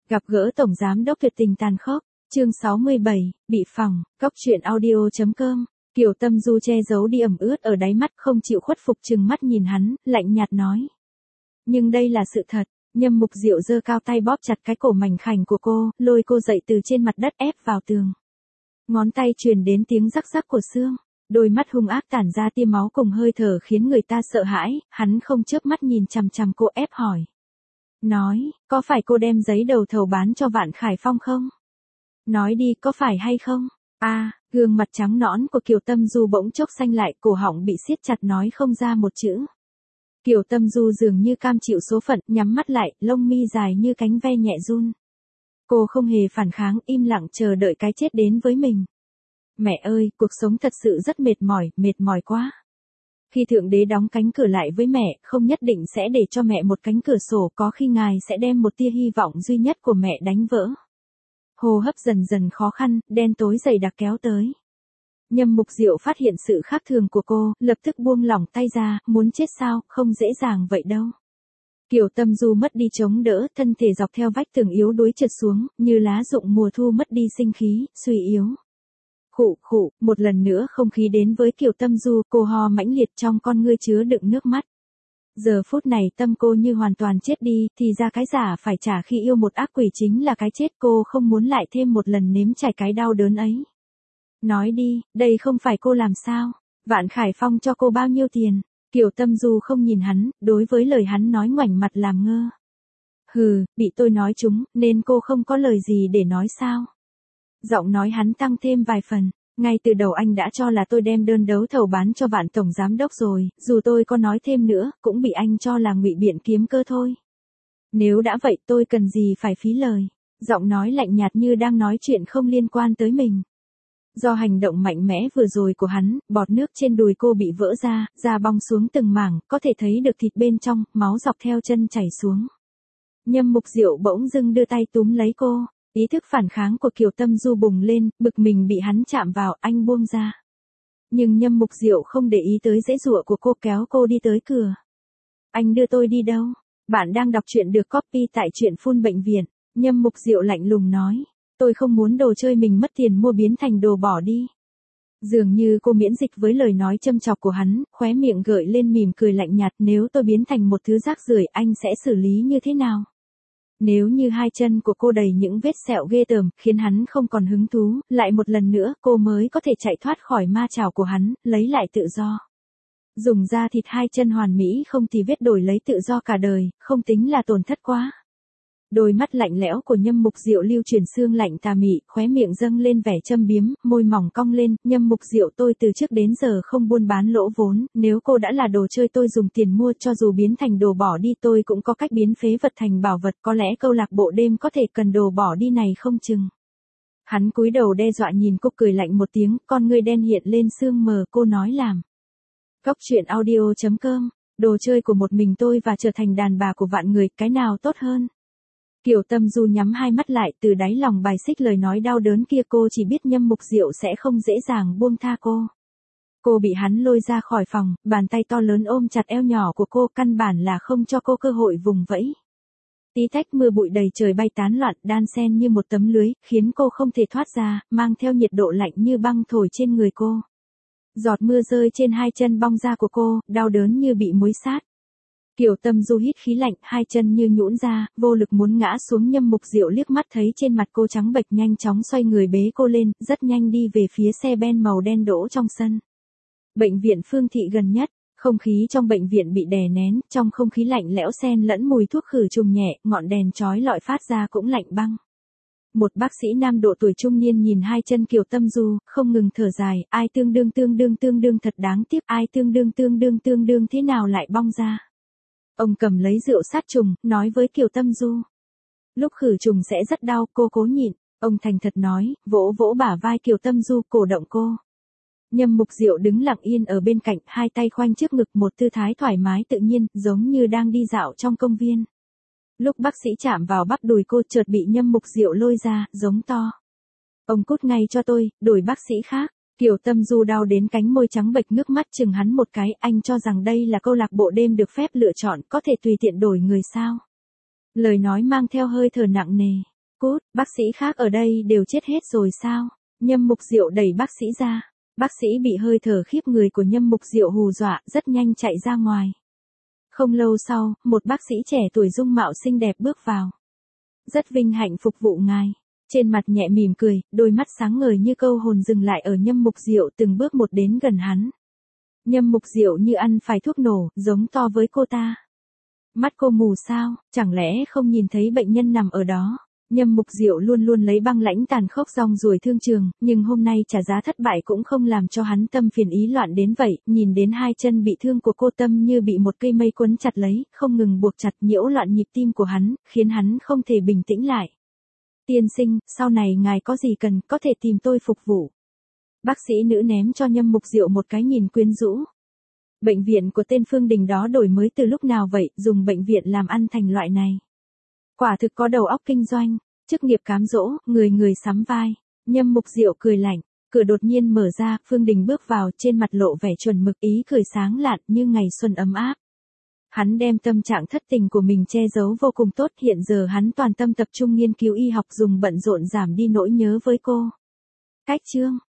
Gặp gỡ Tổng Giám đốc tuyệt tình tàn khốc, chương 67, bị phỏng, cóc truyện audio.com, Kiều Tâm Du che giấu đi ẩm ướt ở đáy mắt không chịu khuất phục trừng mắt nhìn hắn, lạnh nhạt nói. Nhưng đây là sự thật, Nhâm Mục Diệu giơ cao tay bóp chặt cái cổ mảnh khảnh của cô, lôi cô dậy từ trên mặt đất ép vào tường. Ngón tay truyền đến tiếng rắc rắc của xương, đôi mắt hung ác tản ra tia máu cùng hơi thở khiến người ta sợ hãi, hắn không chớp mắt nhìn chằm chằm cô ép hỏi. Nói, có phải cô đem giấy đầu thầu bán cho Vạn Khải Phong không? Nói đi, có phải hay không? Gương mặt trắng nõn của Kiều Tâm Du bỗng chốc xanh lại, cổ họng bị siết chặt nói không ra một chữ. Kiều Tâm Du dường như cam chịu số phận, nhắm mắt lại, lông mi dài như cánh ve nhẹ run. Cô không hề phản kháng, im lặng chờ đợi cái chết đến với mình. Mẹ ơi, cuộc sống thật sự rất mệt mỏi quá. Khi Thượng Đế đóng cánh cửa lại với mẹ, không nhất định sẽ để cho mẹ một cánh cửa sổ, có khi Ngài sẽ đem một tia hy vọng duy nhất của mẹ đánh vỡ. Hô hấp dần dần khó khăn, đen tối dày đặc kéo tới. Nhâm Mục Diệu phát hiện sự khác thường của cô, lập tức buông lỏng tay ra, muốn chết sao, không dễ dàng vậy đâu. Kiều Tâm Du mất đi chống đỡ, thân thể dọc theo vách tường yếu đuối trượt xuống, như lá rụng mùa thu mất đi sinh khí, suy yếu. Khụ, một lần nữa không khí đến với Kiều Tâm Du, cô ho mãnh liệt trong con ngươi chứa đựng nước mắt. Giờ phút này tâm cô như hoàn toàn chết đi, thì ra cái giả phải trả khi yêu một ác quỷ chính là cái chết, cô không muốn lại thêm một lần nếm trải cái đau đớn ấy. Nói đi, đây không phải cô làm sao? Vạn Khải Phong cho cô bao nhiêu tiền? Kiều Tâm Du không nhìn hắn, đối với lời hắn nói ngoảnh mặt làm ngơ. Bị tôi nói trúng, nên cô không có lời gì để nói sao? Giọng nói hắn tăng thêm vài phần. Ngay từ đầu anh đã cho là tôi đem đơn đấu thầu bán cho Vạn Tổng Giám đốc rồi, dù tôi có nói thêm nữa, cũng bị anh cho là ngụy biện kiếm cơ thôi. Nếu đã vậy tôi cần gì phải phí lời. Giọng nói lạnh nhạt như đang nói chuyện không liên quan tới mình. Do hành động mạnh mẽ vừa rồi của hắn, bọt nước trên đùi cô bị vỡ ra, da bong xuống từng mảng, có thể thấy được thịt bên trong, máu dọc theo chân chảy xuống. Nhâm Mục Diệu bỗng dưng đưa tay túm lấy cô. Ý thức phản kháng của Kiều Tâm Du bùng lên, bực mình bị hắn chạm vào, anh buông ra. Nhưng Nhâm Mục Diệu không để ý tới giãy giụa của cô, kéo cô đi tới cửa. Anh đưa tôi đi đâu? Bạn đang đọc truyện được copy tại truyện Full Bệnh viện. Nhâm Mục Diệu lạnh lùng nói. Tôi không muốn đồ chơi mình mất tiền mua biến thành đồ bỏ đi. Dường như cô miễn dịch với lời nói châm chọc của hắn, khóe miệng gợi lên mỉm cười lạnh nhạt, nếu tôi biến thành một thứ rác rưởi, anh sẽ xử lý như thế nào? Nếu như hai chân của cô đầy những vết sẹo ghê tởm, khiến hắn không còn hứng thú, lại một lần nữa cô mới có thể chạy thoát khỏi ma chảo của hắn, lấy lại tự do. Dùng da thịt hai chân hoàn mỹ không tì vết đổi lấy tự do cả đời, không tính là tổn thất quá. Đôi mắt lạnh lẽo của Nhâm Mục Diệu lưu chuyển sương lạnh tà mị, khóe miệng dâng lên vẻ châm biếm, môi mỏng cong lên. Nhâm Mục Diệu, tôi từ trước đến giờ không buôn bán lỗ vốn, nếu cô đã là đồ chơi tôi dùng tiền mua, cho dù biến thành đồ bỏ đi tôi cũng có cách biến phế vật thành bảo vật, có lẽ câu lạc bộ đêm có thể cần đồ bỏ đi này không chừng. Hắn cúi đầu đe dọa nhìn cô, cười lạnh một tiếng, con ngươi đen hiện lên sương mờ, cô nói làm. Cóc truyện audio.com, đồ chơi của một mình tôi và trở thành đàn bà của vạn người, cái nào tốt hơn? Kiều Tâm Du nhắm hai mắt lại, từ đáy lòng bài xích lời nói đau đớn kia, cô chỉ biết Nhâm Mục Diệu sẽ không dễ dàng buông tha cô. Cô bị hắn lôi ra khỏi phòng, bàn tay to lớn ôm chặt eo nhỏ của cô, căn bản là không cho cô cơ hội vùng vẫy. Tí tách mưa bụi đầy trời bay tán loạn, đan xen như một tấm lưới, khiến cô không thể thoát ra, mang theo nhiệt độ lạnh như băng thổi trên người cô. Giọt mưa rơi trên hai chân bong da của cô, đau đớn như bị muối sát. Kiều Tâm Du hít khí lạnh, hai chân như nhũn ra, vô lực muốn ngã xuống. Nhâm Mục Diệu liếc mắt thấy trên mặt cô trắng bệch, nhanh chóng xoay người bế cô lên, rất nhanh đi về phía xe ben màu đen đỗ trong sân. Bệnh viện Phương Thị gần nhất, không khí trong bệnh viện bị đè nén, trong không khí lạnh lẽo xen lẫn mùi thuốc khử trùng nhẹ, ngọn đèn chói lọi phát ra cũng lạnh băng. Một bác sĩ nam độ tuổi trung niên nhìn hai chân Kiều Tâm Du, không ngừng thở dài, ai tương đương thật đáng tiếc, ai tương đương thế nào lại bong ra. Ông cầm lấy rượu sát trùng, nói với Kiều Tâm Du. Lúc khử trùng sẽ rất đau, cô cố nhịn. Ông thành thật nói, vỗ vỗ bả vai Kiều Tâm Du, cổ động cô. Nhâm Mục Diệu đứng lặng yên ở bên cạnh, hai tay khoanh trước ngực, một tư thái thoải mái tự nhiên, giống như đang đi dạo trong công viên. Lúc bác sĩ chạm vào bắp đùi cô, chợt bị Nhâm Mục Diệu lôi ra, giống to. Ông cút ngay cho tôi, đổi bác sĩ khác. Kiều Tâm Du đau đến cánh môi trắng bệch, nước mắt chừng hắn một cái, anh cho rằng đây là câu lạc bộ đêm được phép lựa chọn, có thể tùy tiện đổi người sao? Lời nói mang theo hơi thở nặng nề. Cút, bác sĩ khác ở đây đều chết hết rồi sao? Nhâm Mục Diệu đẩy bác sĩ ra. Bác sĩ bị hơi thở khiếp người của Nhâm Mục Diệu hù dọa, rất nhanh chạy ra ngoài. Không lâu sau, một bác sĩ trẻ tuổi dung mạo xinh đẹp bước vào. Rất vinh hạnh phục vụ ngài. Trên mặt nhẹ mỉm cười, đôi mắt sáng ngời như câu hồn dừng lại ở Nhâm Mục Diệu từng bước một đến gần hắn. Nhâm Mục Diệu như ăn phải thuốc nổ, giống to với cô ta. Mắt cô mù sao, chẳng lẽ không nhìn thấy bệnh nhân nằm ở đó? Nhâm Mục Diệu luôn luôn lấy băng lãnh tàn khốc rong ruổi thương trường, nhưng hôm nay trả giá thất bại cũng không làm cho hắn tâm phiền ý loạn đến vậy, nhìn đến hai chân bị thương của cô tâm như bị một cây mây quấn chặt lấy, không ngừng buộc chặt nhiễu loạn nhịp tim của hắn, khiến hắn không thể bình tĩnh lại. Tiên sinh, sau này ngài có gì cần, có thể tìm tôi phục vụ. Bác sĩ nữ ném cho Nhâm Mục Diệu một cái nhìn quyến rũ. Bệnh viện của tên Phương Đình đó đổi mới từ lúc nào vậy, dùng bệnh viện làm ăn thành loại này. Quả thực có đầu óc kinh doanh, chức nghiệp cám dỗ, người người sắm vai. Nhâm Mục Diệu cười lạnh, cửa đột nhiên mở ra, Phương Đình bước vào, trên mặt lộ vẻ chuẩn mực, ý cười sáng lạn như ngày xuân ấm áp. Hắn đem tâm trạng thất tình của mình che giấu vô cùng tốt, hiện giờ hắn toàn tâm tập trung nghiên cứu y học, dùng bận rộn giảm đi nỗi nhớ với cô. Cách chương